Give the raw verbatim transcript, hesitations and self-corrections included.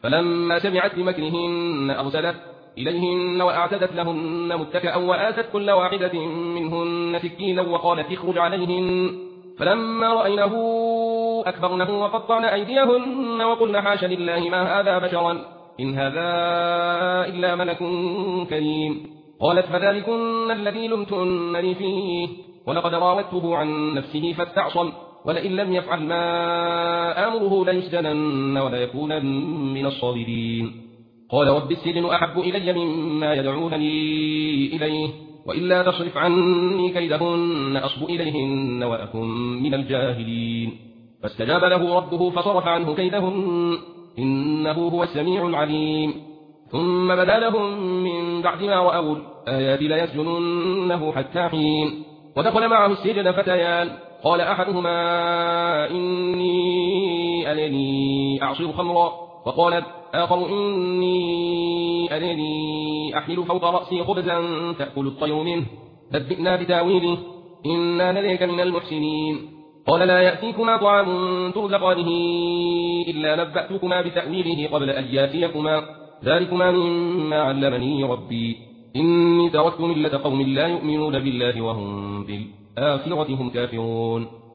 فلما سمعت بمكرهن أرسلت إليهن وأعتدت لهن متكئا وآتت كل واحدة منهن سكينا وقالت اخرج عليهن. فلما رأينه أكبرنه وقطعن أيديهن وقلن حاش لله ما هذا بشرا إن هذا إلا ملك كريم. قالت فذلكن الذي لمتنني فيه ولقد راودته عن نفسه فاستعصم ولئن لم يفعل ما آمره ليسجنن وليكونن من الصاغرين. قال رب السجن أحب إلي مما يدعونني إليه وإلا تصرف عني كيدهن أصب إليهن وأكن من الجاهلين. فاستجاب له ربه فصرف عنه كيدهن إنه هو السميع العليم. ثم بدا لهم من بعد ما رأوا الآيات ليسجننه حتى حين. ودخل معه السجن فتيان قال أحدهما إني أراني أعصر خمرا وقال آخر إني أراني أحمل فوق رأسي خبزا تأكل الطير منه نبئنا بتاويله إنا نريك من المحسنين. قال لا يأتيكما طعام ترزقانه إلا نبأتكما بتأويله قبل أن يأتيكما ذلكما مما علمني ربي إني تركت ملة قوم لا يؤمنون بالله وهم بالآخرة هم كافرون.